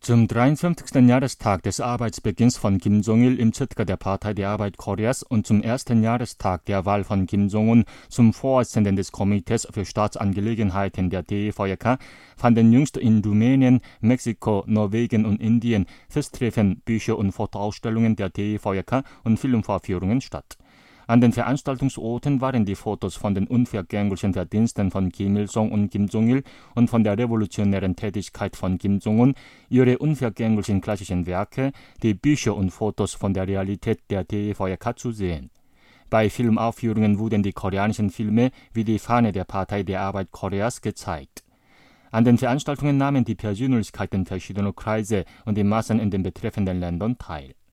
Zum 53. Jahrestag des Arbeitsbeginns von Kim Jong-il im ZK der Partei der Arbeit Koreas und zum ersten Jahrestag der Wahl von Kim Jong-un zum Vorsitzenden des Komitees für Staatsangelegenheiten der DEVK fanden jüngst in Rumänien, Mexiko, Norwegen und Indien Festtreffen, Bücher- und Fotoausstellungen der DEVK und Filmvorführungen statt. An den Veranstaltungsorten waren die Fotos von den unvergänglichen Verdiensten von Kim Il-sung und Kim Jong-il und von der revolutionären Tätigkeit von Kim Jong-un, ihre unvergänglichen klassischen Werke, die Bücher und Fotos von der Realität der DEVK zu sehen. Bei Filmaufführungen wurden die koreanischen Filme wie die Fahne der Partei der Arbeit Koreas gezeigt. An den Veranstaltungen nahmen die Persönlichkeiten verschiedener Kreise und die Massen in den betreffenden Ländern teil.